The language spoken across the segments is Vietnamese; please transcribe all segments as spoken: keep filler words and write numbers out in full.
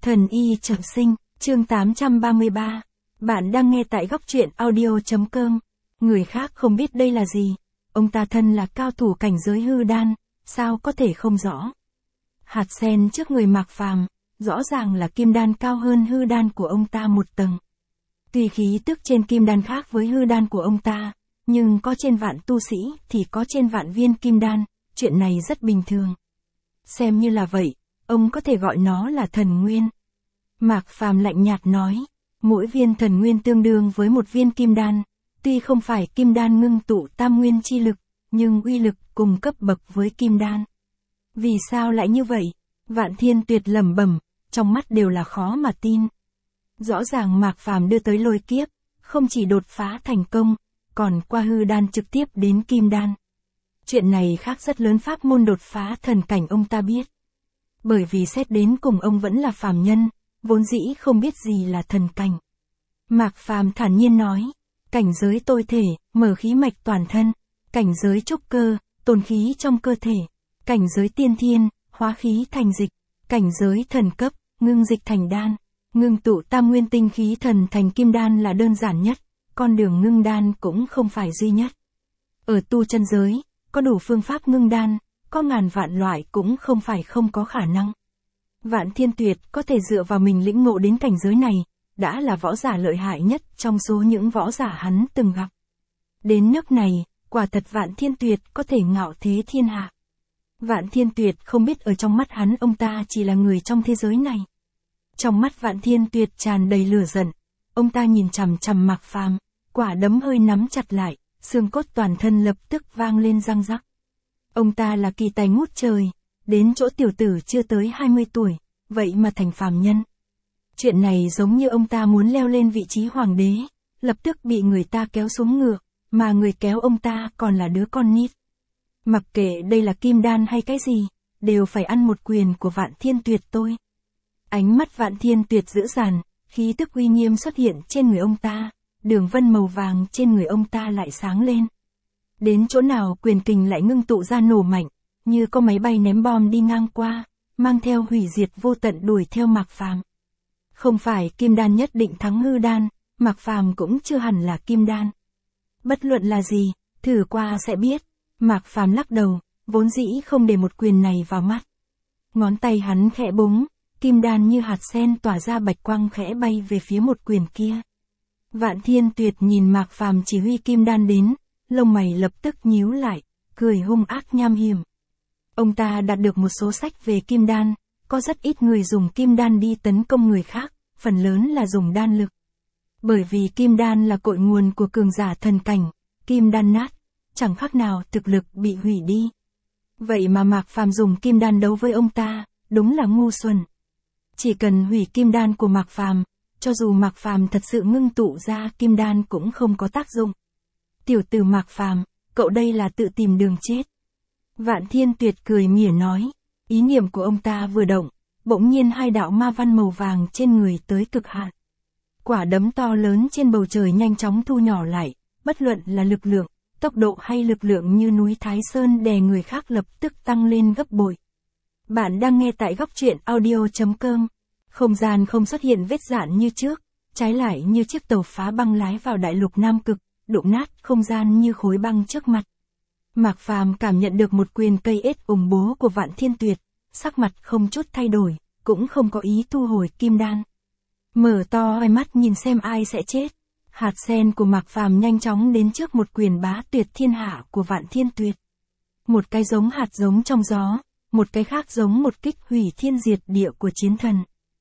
Thần y trọng sinh, chương tám trăm ba mươi ba. Bạn đang nghe tại góc truyện audio.com. Người khác không biết đây là gì. Ông ta thân là cao thủ cảnh giới hư đan, sao có thể không rõ. Hạt sen trước người Mạc Phàm, rõ ràng là kim đan cao hơn hư đan của ông ta một tầng. Tuy khí tức trên kim đan khác với hư đan của ông ta, nhưng có trên vạn tu sĩ thì có trên vạn viên kim đan, chuyện này rất bình thường. Xem như là vậy, ông có thể gọi nó là thần nguyên. Mạc Phàm lạnh nhạt nói, mỗi viên thần nguyên tương đương với một viên kim đan, tuy không phải kim đan ngưng tụ tam nguyên chi lực, nhưng uy lực cùng cấp bậc với kim đan. Vì sao lại như vậy? Vạn Thiên Tuyệt lẩm bẩm, trong mắt đều là khó mà tin. Rõ ràng Mạc Phàm đưa tới lôi kiếp, không chỉ đột phá thành công, còn qua hư đan trực tiếp đến kim đan. Chuyện này khác rất lớn pháp môn đột phá thần cảnh ông ta biết. Bởi vì xét đến cùng ông vẫn là phàm nhân, vốn dĩ không biết gì là thần cảnh. Mạc Phàm thản nhiên nói, cảnh giới tôi thể, mở khí mạch toàn thân, cảnh giới trúc cơ, tồn khí trong cơ thể, cảnh giới tiên thiên, hóa khí thành dịch, cảnh giới thần cấp, ngưng dịch thành đan, ngưng tụ tam nguyên tinh khí thần thành kim đan là đơn giản nhất, con đường ngưng đan cũng không phải duy nhất. Ở tu chân giới, có đủ phương pháp ngưng đan, có ngàn vạn loại cũng không phải không có khả năng. Vạn Thiên Tuyệt có thể dựa vào mình lĩnh ngộ đến cảnh giới này, đã là võ giả lợi hại nhất trong số những võ giả hắn từng gặp. Đến nước này, quả thật Vạn Thiên Tuyệt có thể ngạo thế thiên hạ. Vạn Thiên Tuyệt không biết ở trong mắt hắn ông ta chỉ là người trong thế giới này. Trong mắt Vạn Thiên Tuyệt tràn đầy lửa giận, ông ta nhìn chằm chằm Mạc Phàm, quả đấm hơi nắm chặt lại, xương cốt toàn thân lập tức vang lên răng rắc. Ông ta là kỳ tài ngút trời, đến chỗ tiểu tử chưa tới hai mươi tuổi, vậy mà thành phàm nhân. Chuyện này giống như ông ta muốn leo lên vị trí hoàng đế, lập tức bị người ta kéo xuống ngựa, mà người kéo ông ta còn là đứa con nít. Mặc kệ đây là kim đan hay cái gì, đều phải ăn một quyền của Vạn Thiên Tuyệt tôi. Ánh mắt Vạn Thiên Tuyệt dữ dằn, khí tức uy nghiêm xuất hiện trên người ông ta, đường vân màu vàng trên người ông ta lại sáng lên. Đến chỗ nào quyền kình lại ngưng tụ ra nổ mạnh, như có máy bay ném bom đi ngang qua, mang theo hủy diệt vô tận đuổi theo Mạc Phàm. Không phải kim đan nhất định thắng hư đan, Mạc Phàm cũng chưa hẳn là kim đan. Bất luận là gì, thử qua sẽ biết. Mạc Phàm lắc đầu, vốn dĩ không để một quyền này vào mắt. Ngón tay hắn khẽ búng, kim đan như hạt sen tỏa ra bạch quang khẽ bay về phía một quyền kia. Vạn Thiên Tuyệt nhìn Mạc Phàm chỉ huy kim đan đến, lông mày lập tức nhíu lại, cười hung ác nham hiểm. Ông ta đạt được một số sách về kim đan, có rất ít người dùng kim đan đi tấn công người khác, phần lớn là dùng đan lực. Bởi vì kim đan là cội nguồn của cường giả thần cảnh, kim đan nát, chẳng khác nào thực lực bị hủy đi. Vậy mà Mạc Phàm dùng kim đan đấu với ông ta, đúng là ngu xuẩn. Chỉ cần hủy kim đan của Mạc Phàm, cho dù Mạc Phàm thật sự ngưng tụ ra kim đan cũng không có tác dụng. Tiểu tử Mạc Phàm, cậu đây là tự tìm đường chết. Vạn Thiên Tuyệt cười mỉa nói, ý niệm của ông ta vừa động, bỗng nhiên hai đạo ma văn màu vàng trên người tới cực hạn. Quả đấm to lớn trên bầu trời nhanh chóng thu nhỏ lại, bất luận là lực lượng, tốc độ hay lực lượng như núi Thái Sơn đè người khác lập tức tăng lên gấp bội. Bạn đang nghe tại góc truyện audio.com. Không gian không xuất hiện vết rạn như trước, trái lại như chiếc tàu phá băng lái vào đại lục Nam Cực, đụng nát không gian như khối băng trước mặt. Mạc Phàm cảm nhận được một quyền cây ết ủng bố của Vạn Thiên Tuyệt, sắc mặt không chút thay đổi, cũng không có ý thu hồi kim đan. Mở to hai mắt nhìn xem ai sẽ chết. Hạt sen của Mạc Phàm nhanh chóng đến trước một quyền bá tuyệt thiên hạ của Vạn Thiên Tuyệt. Một cái giống hạt giống trong gió, một cái khác giống một kích hủy thiên diệt địa của chiến thần.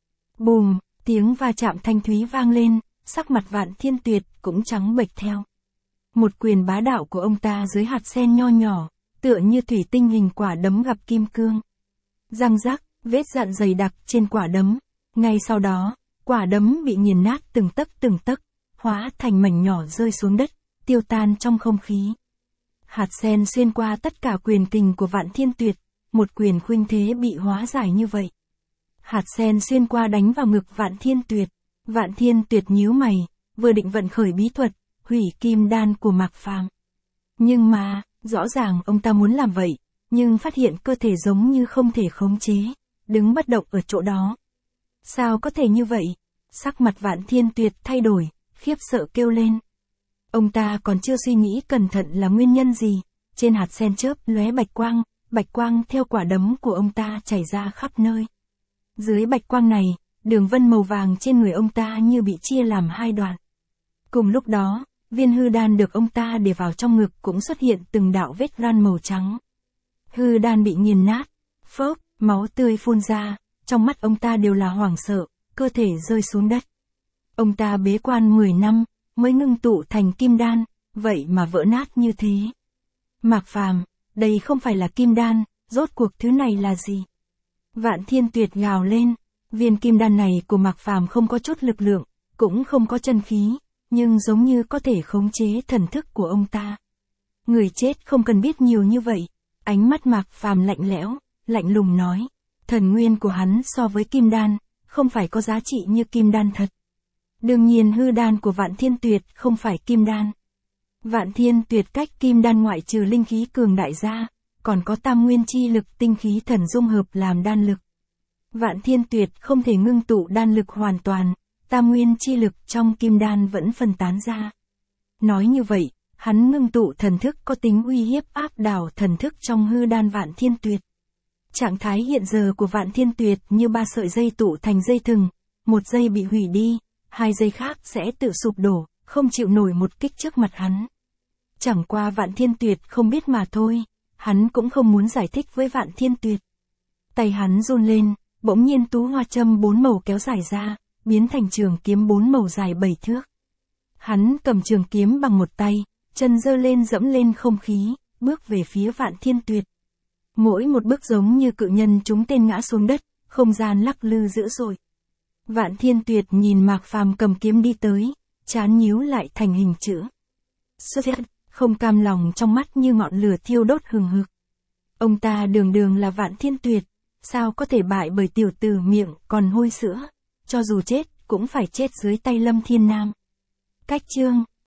Bùm, tiếng va chạm thanh thúy vang lên, sắc mặt Vạn Thiên Tuyệt cũng trắng bệch theo. Một quyền bá đạo của ông ta dưới hạt sen nho nhỏ, tựa như thủy tinh hình quả đấm gặp kim cương. Răng rắc, vết dạn dày đặc trên quả đấm. Ngay sau đó, quả đấm bị nghiền nát từng tấc từng tấc, hóa thành mảnh nhỏ rơi xuống đất, tiêu tan trong không khí. Hạt sen xuyên qua tất cả quyền kình của Vạn Thiên Tuyệt, một quyền khuynh thế bị hóa giải như vậy. Hạt sen xuyên qua đánh vào ngực Vạn Thiên Tuyệt. Vạn Thiên Tuyệt nhíu mày, vừa định vận khởi bí thuật, hủy kim đan của Mạc Phàm. Nhưng mà, rõ ràng ông ta muốn làm vậy, nhưng phát hiện cơ thể giống như không thể khống chế, đứng bất động ở chỗ đó. Sao có thể như vậy? Sắc mặt Vạn Thiên Tuyệt thay đổi, khiếp sợ kêu lên. Ông ta còn chưa suy nghĩ cẩn thận là nguyên nhân gì, trên hạt sen chớp lóe bạch quang, bạch quang theo quả đấm của ông ta chảy ra khắp nơi. Dưới bạch quang này, đường vân màu vàng trên người ông ta như bị chia làm hai đoạn. Cùng lúc đó, viên hư đan được ông ta để vào trong ngực cũng xuất hiện từng đạo vết ran màu trắng. Hư đan bị nghiền nát, phốc, máu tươi phun ra, trong mắt ông ta đều là hoảng sợ, cơ thể rơi xuống đất. Ông ta bế quan mười năm, mới ngưng tụ thành kim đan, vậy mà vỡ nát như thế. Mạc Phàm, đây không phải là kim đan, rốt cuộc thứ này là gì? Vạn Thiên Tuyệt gào lên, viên kim đan này của Mạc Phàm không có chút lực lượng, cũng không có chân khí, nhưng giống như có thể khống chế thần thức của ông ta. Người chết không cần biết nhiều như vậy, ánh mắt Mạc Phàm lạnh lẽo, lạnh lùng nói, thần nguyên của hắn so với kim đan, không phải có giá trị như kim đan thật. Đương nhiên hư đan của Vạn Thiên Tuyệt không phải kim đan. Vạn Thiên Tuyệt cách kim đan ngoại trừ linh khí cường đại ra, còn có tam nguyên chi lực tinh khí thần dung hợp làm đan lực. Vạn Thiên Tuyệt không thể ngưng tụ đan lực hoàn toàn, tam nguyên chi lực trong kim đan vẫn phân tán ra. Nói như vậy, hắn ngưng tụ thần thức có tính uy hiếp áp đảo thần thức trong hư đan Vạn Thiên Tuyệt. Trạng thái hiện giờ của Vạn Thiên Tuyệt như ba sợi dây tụ thành dây thừng, một dây bị hủy đi, hai dây khác sẽ tự sụp đổ, không chịu nổi một kích trước mặt hắn. Chẳng qua Vạn Thiên Tuyệt không biết mà thôi, hắn cũng không muốn giải thích với Vạn Thiên Tuyệt. Tay hắn run lên, bỗng nhiên tú hoa châm bốn màu kéo dài ra, biến thành trường kiếm bốn màu dài bảy thước. Hắn cầm trường kiếm bằng một tay, chân giơ lên dẫm lên không khí, bước về phía Vạn Thiên Tuyệt. Mỗi một bước giống như cự nhân trúng tên ngã xuống đất, không gian lắc lư dữ dội. Vạn Thiên Tuyệt nhìn Mạc Phàm cầm kiếm đi tới, trán nhíu lại thành hình chữ. Xuất hiện, không cam lòng trong mắt như ngọn lửa thiêu đốt hừng hực. Ông ta đường đường là Vạn Thiên Tuyệt, sao có thể bại bởi tiểu tử miệng còn hôi sữa, cho dù chết, cũng phải chết dưới tay Lâm Thiên Nam. Cách chương